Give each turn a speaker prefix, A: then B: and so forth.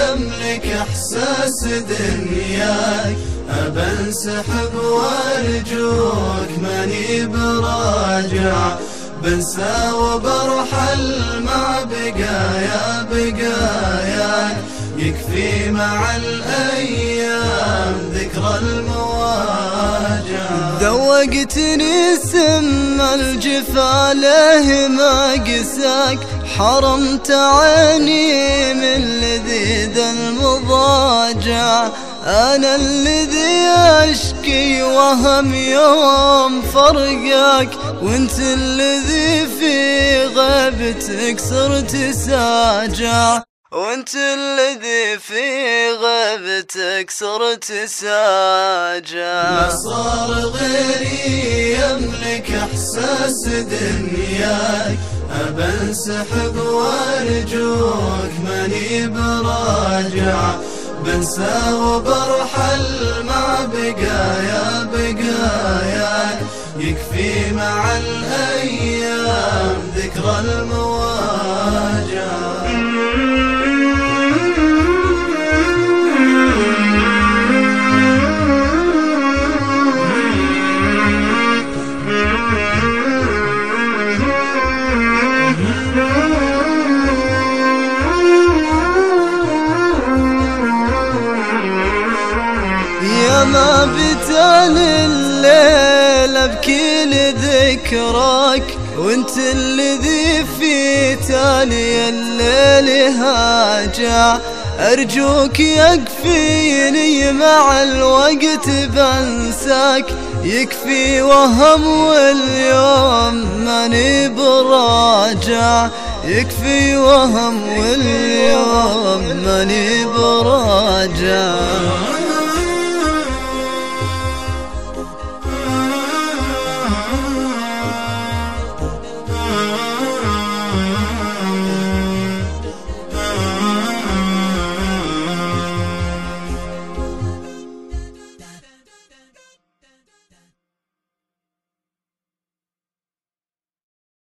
A: يملك احساس دنياك، ابى انسحب وارجوك ماني براجع، بنسى وبرحل مع بقاياك، يكفي مع الايام ذكرى المواجع. ذوقتني سم الجفا له ما قساك، حرمت عيني من لذيذ المضاجع، أنا الذي أشكي وهم يوم فرقك، وانت الذي في غيبتك صرت ساجع، وانت الذي في غيبتك صرت ساجع. ما صار غيري يملك احساس دنياك، ابى انسحب وارجوك ماني براجع، بنسى وبرحل مع بقاياك، يكفي مع الايام ذكرى المواجع. يا ما بتال الليل ابكي لذكرك، وانت الذي في تالي الليل هاجع، ارجوك يكفيني مع الوقت بنساك، يكفي وهم واليوم ماني براجع، يكفي وهم واليوم ماني براجع.